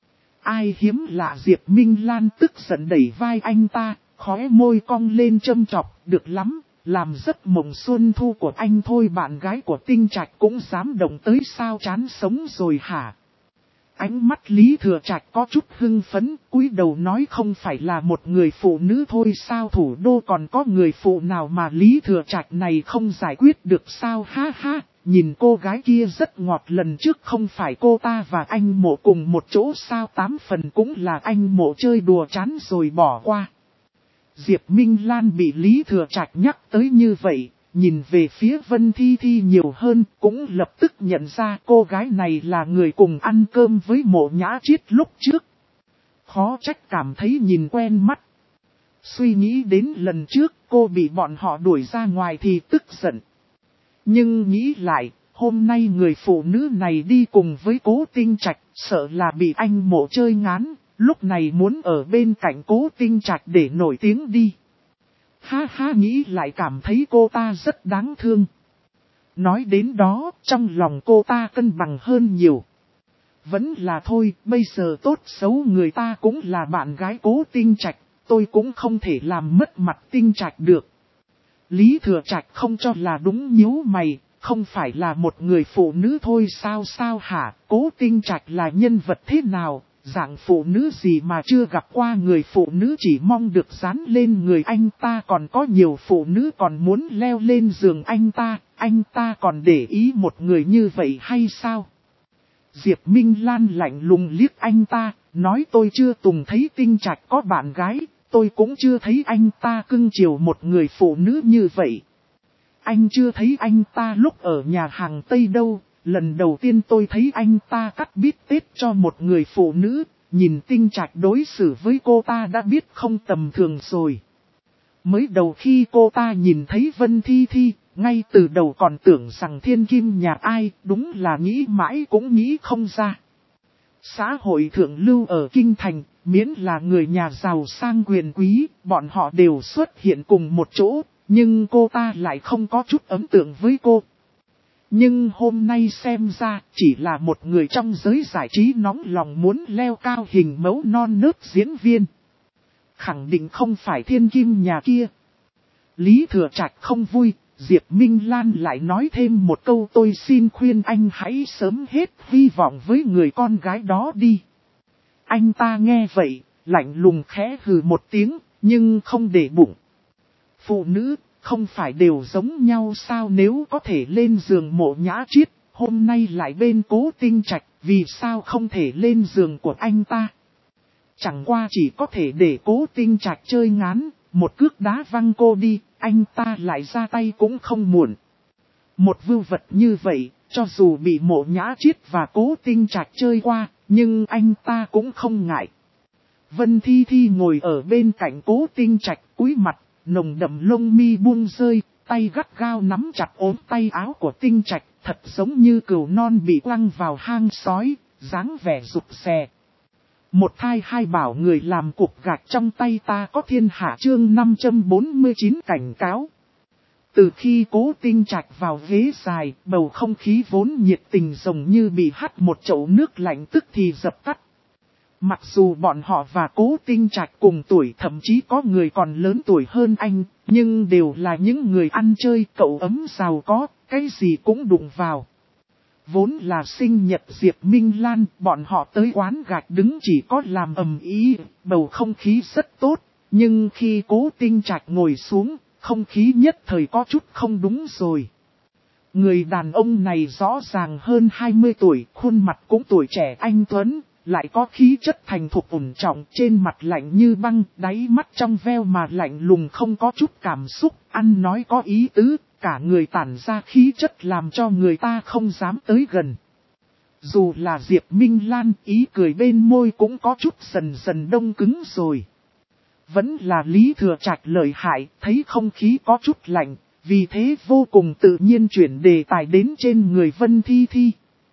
Ai hiếm lạ, Diệp Minh Lan tức giận đẩy vai anh ta, khóe môi cong lên châm chọc, được lắm, làm giấc mộng xuân thu của anh thôi, bạn gái của Tinh Trạch cũng dám động tới sao, chán sống rồi hả? Ánh mắt Lý Thừa Trạch có chút hưng phấn, cúi đầu nói, không phải là một người phụ nữ thôi sao, thủ đô còn có người phụ nào mà Lý Thừa Trạch này không giải quyết được sao, ha ha, nhìn cô gái kia rất ngọt, lần trước không phải cô ta và anh Mộ cùng một chỗ sao, 8 phần cũng là anh Mộ chơi đùa chán rồi bỏ qua. Diệp Minh Lan bị Lý Thừa Trạch nhắc tới như vậy, nhìn về phía Vân Thi Thi nhiều hơn, cũng lập tức nhận ra cô gái này là người cùng ăn cơm với Mộ Nhã Chiết lúc trước. Khó trách cảm thấy nhìn quen mắt. Suy nghĩ đến lần trước cô bị bọn họ đuổi ra ngoài thì tức giận. Nhưng nghĩ lại, hôm nay người phụ nữ này đi cùng với Cố Tinh Trạch, sợ là bị anh Mộ chơi ngán, lúc này muốn ở bên cạnh Cố Tinh Trạch để nổi tiếng đi. Ha ha, nghĩ lại cảm thấy cô ta rất đáng thương. Nói đến đó, trong lòng cô ta cân bằng hơn nhiều. Vẫn là thôi, bây giờ tốt xấu người ta cũng là bạn gái Cố Tinh Trạch, tôi cũng không thể làm mất mặt Tinh Trạch được. Lý Thừa Trạch không cho là đúng, nhíu mày, không phải là một người phụ nữ thôi sao hả, Cố Tinh Trạch là nhân vật thế nào? Dạng phụ nữ gì mà chưa gặp qua, người phụ nữ chỉ mong được dán lên người anh ta, còn có nhiều phụ nữ còn muốn leo lên giường anh ta còn để ý một người như vậy hay sao? Diệp Minh Lan lạnh lùng liếc anh ta, nói tôi chưa từng thấy Tinh Trạch có bạn gái, tôi cũng chưa thấy anh ta cưng chiều một người phụ nữ như vậy. Anh chưa thấy anh ta lúc ở nhà hàng Tây đâu. Lần đầu tiên tôi thấy anh ta cắt bít tết cho một người phụ nữ, nhìn Tinh Trạch đối xử với cô ta đã biết không tầm thường rồi. Mới đầu khi cô ta nhìn thấy Vân Thi Thi, ngay từ đầu còn tưởng rằng thiên kim nhà ai, đúng là nghĩ mãi cũng nghĩ không ra. Xã hội thượng lưu ở Kinh Thành, miễn là người nhà giàu sang quyền quý, bọn họ đều xuất hiện cùng một chỗ, nhưng cô ta lại không có chút ấn tượng với cô. Nhưng hôm nay xem ra chỉ là một người trong giới giải trí nóng lòng muốn leo cao hình mẫu non nớt diễn viên. Khẳng định không phải thiên kim nhà kia. Lý Thừa Trạch không vui, Diệp Minh Lan lại nói thêm một câu, tôi xin khuyên anh hãy sớm hết hy vọng với người con gái đó đi. Anh ta nghe vậy, lạnh lùng khẽ hừ một tiếng, nhưng không để bụng. Phụ nữ không phải đều giống nhau sao, nếu có thể lên giường Mộ Nhã Chiết, hôm nay lại bên Cố Tinh Trạch, vì sao không thể lên giường của anh ta? Chẳng qua chỉ có thể để Cố Tinh Trạch chơi ngán, một cước đá văng cô đi, anh ta lại ra tay cũng không muộn. Một vưu vật như vậy, cho dù bị Mộ Nhã Chiết và Cố Tinh Trạch chơi qua, nhưng anh ta cũng không ngại. Vân Thi Thi ngồi ở bên cạnh Cố Tinh Trạch, cúi mặt, nồng đậm lông mi buông rơi, tay gắt gao nắm chặt ốm tay áo của Tinh Trạch, thật giống như cừu non bị quăng vào hang sói, dáng vẻ rụt rè. Một thai hai bảo người làm cục gạch trong tay ta có thiên hạ, chương 549 cảnh cáo. Từ khi Cố Tinh Trạch vào ghế dài, bầu không khí vốn nhiệt tình giống như bị hắt một chậu nước lạnh tức thì dập tắt. Mặc dù bọn họ và Cố Tinh Trạch cùng tuổi, thậm chí có người còn lớn tuổi hơn anh, nhưng đều là những người ăn chơi cậu ấm giàu có, cái gì cũng đụng vào. Vốn là sinh nhật Diệp Minh Lan, bọn họ tới quán gạch đứng chỉ có làm ầm ĩ, bầu không khí rất tốt, nhưng khi Cố Tinh Trạch ngồi xuống, không khí nhất thời có chút không đúng rồi. Người đàn ông này rõ ràng hơn 20 tuổi, khuôn mặt cũng tuổi trẻ anh tuấn, lại có khí chất thành thục ổn trọng, trên mặt lạnh như băng, đáy mắt trong veo mà lạnh lùng không có chút cảm xúc, ăn nói có ý tứ, cả người tản ra khí chất làm cho người ta không dám tới gần. Dù là Diệp Minh Lan, ý cười bên môi cũng có chút dần dần đông cứng rồi. Vẫn là Lý Thừa Trạch lợi hại, thấy không khí có chút lạnh, Vì thế vô cùng tự nhiên chuyển đề tài đến trên người Vân Thi Thi.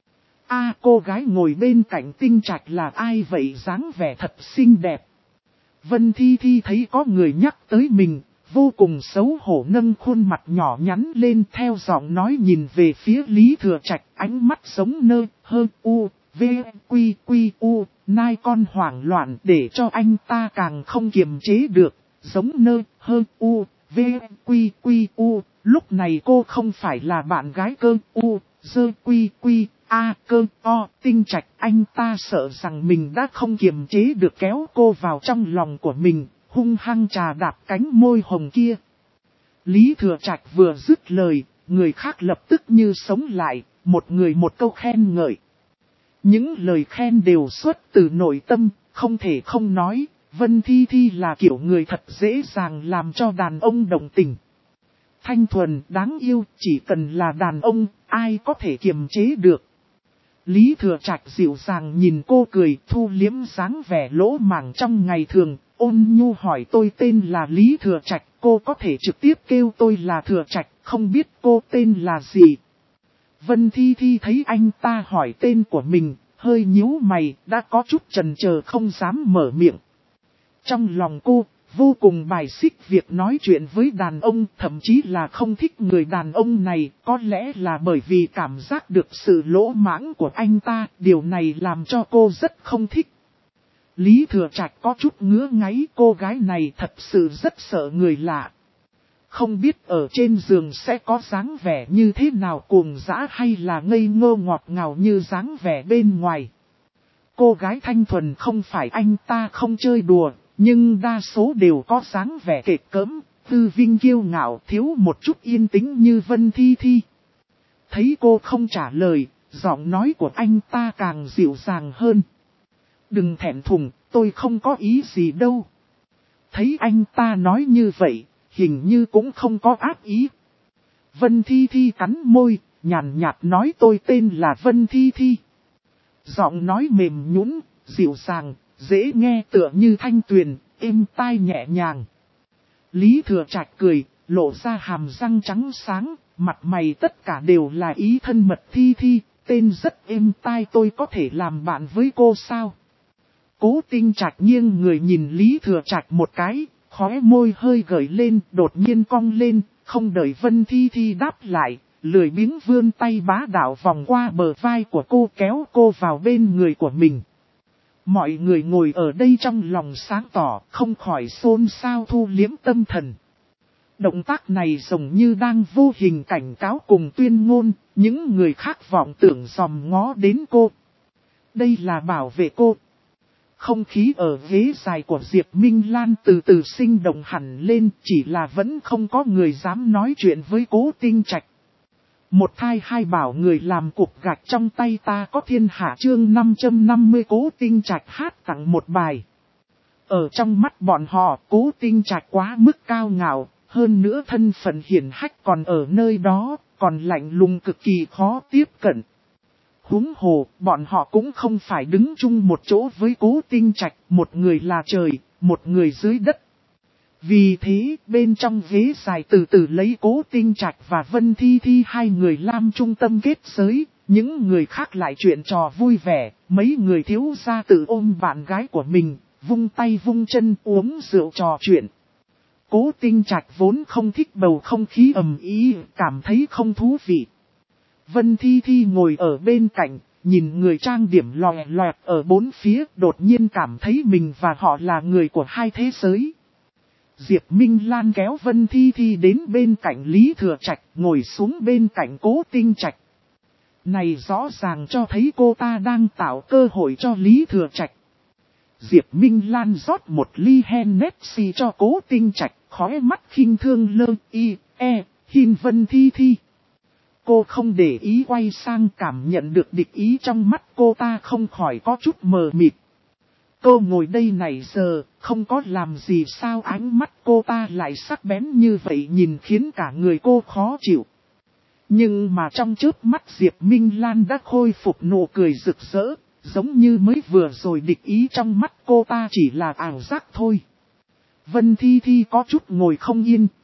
Cô gái ngồi bên cạnh Tinh Trạch là ai vậy, dáng vẻ thật xinh đẹp. Vân Thi Thi thấy có người nhắc tới mình, vô cùng xấu hổ nâng khuôn mặt nhỏ nhắn lên theo giọng nói nhìn về phía Lý Thừa Trạch, ánh mắt giống nơ, hơ, u, v, quy, quy, u, nai con hoảng loạn để cho anh ta càng không kiềm chế được, giống nơ, hơ, u, v, quy, quy, u, lúc này cô không phải là bạn gái cơ, u, dơ, quy, quy, a, cơ, o, Tinh Trạch, anh ta sợ rằng mình đã không kiềm chế được kéo cô vào trong lòng của mình, hung hăng trà đạp cánh môi hồng kia. Lý Thừa Trạch vừa dứt lời, người khác lập tức như sống lại, một người một câu khen ngợi. Những lời khen đều xuất từ nội tâm, không thể không nói, Vân Thi Thi là kiểu người thật dễ dàng làm cho đàn ông đồng tình. Thanh thuần, đáng yêu, chỉ cần là đàn ông, ai có thể kiềm chế được. Lý Thừa Trạch dịu dàng nhìn cô cười, thu liếm dáng vẻ lỗ mãng trong ngày thường, ôn nhu hỏi tôi tên là Lý Thừa Trạch, cô có thể trực tiếp kêu tôi là Thừa Trạch, không biết cô tên là gì. Vân Thi Thi thấy anh ta hỏi tên của mình, hơi nhíu mày, đã có chút chần chờ không dám mở miệng. Trong lòng cô, vô cùng bài xích việc nói chuyện với đàn ông, thậm chí là không thích người đàn ông này, có lẽ là bởi vì cảm giác được sự lỗ mãng của anh ta, điều này làm cho cô rất không thích. Lý Thừa Trạch có chút ngứa ngáy, cô gái này thật sự rất sợ người lạ. Không biết ở trên giường sẽ có dáng vẻ như thế nào, cuồng dã hay là ngây ngô ngọt ngào như dáng vẻ bên ngoài. Cô gái thanh thuần không phải anh ta không chơi đùa, nhưng đa số đều có dáng vẻ kịch cỡm, tư vinh kiêu ngạo, thiếu một chút yên tĩnh như Vân Thi Thi. Thấy cô không trả lời, giọng nói của anh ta càng dịu dàng hơn. Đừng thẹn thùng, tôi không có ý gì đâu. Thấy anh ta nói như vậy, hình như cũng không có ác ý. Vân Thi Thi cắn môi, nhàn nhạt nói tôi tên là Vân Thi Thi. Giọng nói mềm nhũn, dịu dàng, dễ nghe tựa như thanh tuyền, êm tai nhẹ nhàng. Lý Thừa Trạch cười, lộ ra hàm răng trắng sáng, mặt mày tất cả đều là ý thân mật. Thi Thi, tên rất êm tai, tôi có thể làm bạn với cô sao? Cố Tinh Trạch nghiêng người nhìn Lý Thừa Trạch một cái, khóe môi hơi gợi lên, đột nhiên cong lên, không đợi Vân Thi Thi đáp lại, lười biếng vươn tay bá đạo vòng qua bờ vai của cô, kéo cô vào bên người của mình. Mọi người ngồi ở đây trong lòng sáng tỏ, không khỏi xôn xao thu liếm tâm thần. Động tác này giống như đang vô hình cảnh cáo cùng tuyên ngôn, những người khác vọng tưởng dòm ngó đến cô. Đây là bảo vệ cô. Không khí ở ghế dài của Diệp Minh Lan từ từ sinh động hẳn lên, chỉ là vẫn không có người dám nói chuyện với Cố Tinh Trạch. Một thai hai bảo người làm cục gạch trong tay ta có thiên hạ chương 550 Cố Tinh Trạch hát tặng một bài. Ở trong mắt bọn họ, Cố Tinh Trạch quá mức cao ngạo, hơn nữa thân phận hiển hách còn ở nơi đó, còn lạnh lùng cực kỳ khó tiếp cận. Huống hồ, bọn họ cũng không phải đứng chung một chỗ với Cố Tinh Trạch, một người là trời, một người dưới đất. Vì thế, bên trong ghế dài từ từ lấy Cố Tinh Trạch và Vân Thi Thi hai người làm trung tâm kết giới, những người khác lại chuyện trò vui vẻ, mấy người thiếu gia tự ôm bạn gái của mình, vung tay vung chân uống rượu trò chuyện. Cố Tinh Trạch vốn không thích bầu không khí ầm ĩ, cảm thấy không thú vị. Vân Thi Thi ngồi ở bên cạnh, nhìn người trang điểm lòe loẹt ở bốn phía, đột nhiên cảm thấy mình và họ là người của hai thế giới. Diệp Minh Lan kéo Vân Thi Thi đến bên cạnh Lý Thừa Trạch, ngồi xuống bên cạnh Cố Tinh Trạch. Này rõ ràng cho thấy cô ta đang tạo cơ hội cho Lý Thừa Trạch. Diệp Minh Lan rót một ly Hennessy cho Cố Tinh Trạch, khóe mắt khinh thương lơ hin Vân Thi Thi. Cô không để ý quay sang, cảm nhận được địch ý trong mắt cô ta không khỏi có chút mờ mịt. Cô ngồi đây này giờ, không có làm gì sao, ánh mắt cô ta lại sắc bén như vậy nhìn khiến cả người cô khó chịu. Nhưng mà trong chớp mắt Diệp Minh Lan đã khôi phục nụ cười rực rỡ, giống như mới vừa rồi địch ý trong mắt cô ta chỉ là ảo giác thôi. Vân Thi Thi có chút ngồi không yên,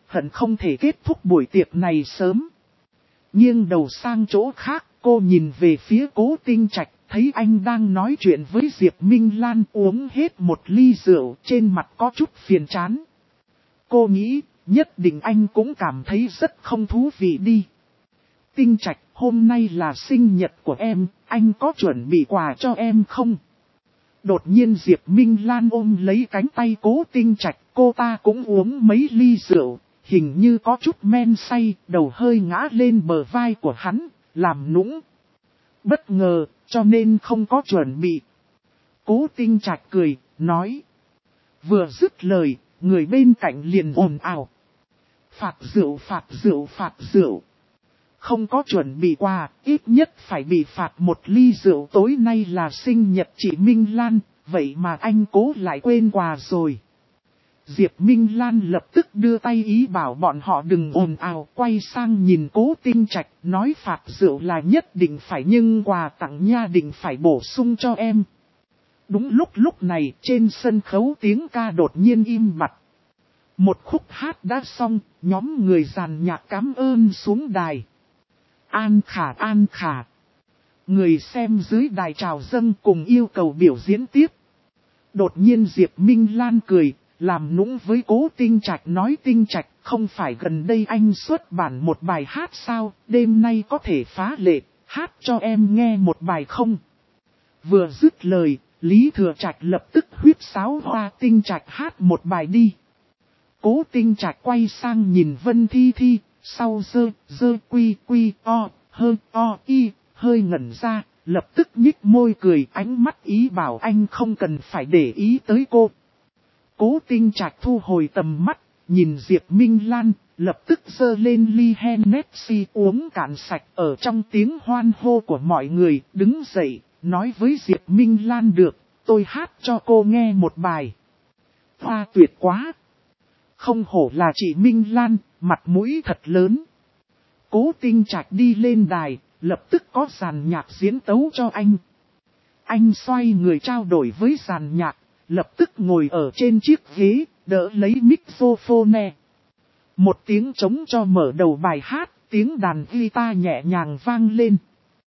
hận không thể kết thúc buổi tiệc này sớm. Nghiêng đầu sang chỗ khác, cô nhìn về phía Cố Tinh Trạch, thấy anh đang nói chuyện với Diệp Minh Lan, uống hết một ly rượu, trên mặt có chút phiền chán. Cô nghĩ, nhất định anh cũng cảm thấy rất không thú vị đi. Tinh Trạch, hôm nay là sinh nhật của em, anh có chuẩn bị quà cho em không? Đột nhiên Diệp Minh Lan ôm lấy cánh tay Cố Tinh Trạch, cô ta cũng uống mấy ly rượu, hình như có chút men say, đầu hơi ngã lên bờ vai của hắn, làm nũng. Bất ngờ, cho nên không có chuẩn bị. Cố Tinh Trạch cười, nói. Vừa dứt lời, người bên cạnh liền ồn ào. Phạt rượu, phạt rượu, phạt rượu. Không có chuẩn bị quà, ít nhất phải bị phạt một ly rượu. Tối nay là sinh nhật chị Minh Lan, vậy mà anh Cố lại quên quà rồi. Diệp Minh Lan lập tức đưa tay ý bảo bọn họ đừng ồn ào, quay sang nhìn Cố Tinh Trạch, nói phạt rượu là nhất định phải nhưng quà tặng nha định phải bổ sung cho em. Đúng lúc này trên sân khấu tiếng ca đột nhiên im bặt. Một khúc hát đã xong, nhóm người dàn nhạc cảm ơn xuống đài. An Khả, An Khả. Người xem dưới đài chào dâng cùng yêu cầu biểu diễn tiếp. Đột nhiên Diệp Minh Lan cười, làm nũng với Cố Tinh Trạch, nói Tinh Trạch, không phải gần đây anh xuất bản một bài hát sao, đêm nay có thể phá lệ, hát cho em nghe một bài không? Vừa dứt lời, Lý Thừa Trạch lập tức huyết sáo hoa, Tinh Trạch hát một bài đi. Cố Tinh Trạch quay sang nhìn Vân Thi Thi, sau dơ quy o y, hơi ngẩn ra, lập tức nhích môi cười, ánh mắt ý bảo anh không cần phải để ý tới cô. Cố Tinh Trạch thu hồi tầm mắt, nhìn Diệp Minh Lan, lập tức dơ lên ly Hennessy uống cạn sạch. Ở trong tiếng hoan hô của mọi người, đứng dậy, nói với Diệp Minh Lan, được, tôi hát cho cô nghe một bài. Hoa tuyệt quá! Không hổ là chị Minh Lan, mặt mũi thật lớn. Cố Tinh Trạch đi lên đài, lập tức có dàn nhạc diễn tấu cho anh. Anh xoay người trao đổi với dàn nhạc, lập tức ngồi ở trên chiếc ghế, đỡ lấy microphone. Một tiếng trống cho mở đầu bài hát, tiếng đàn guitar nhẹ nhàng vang lên.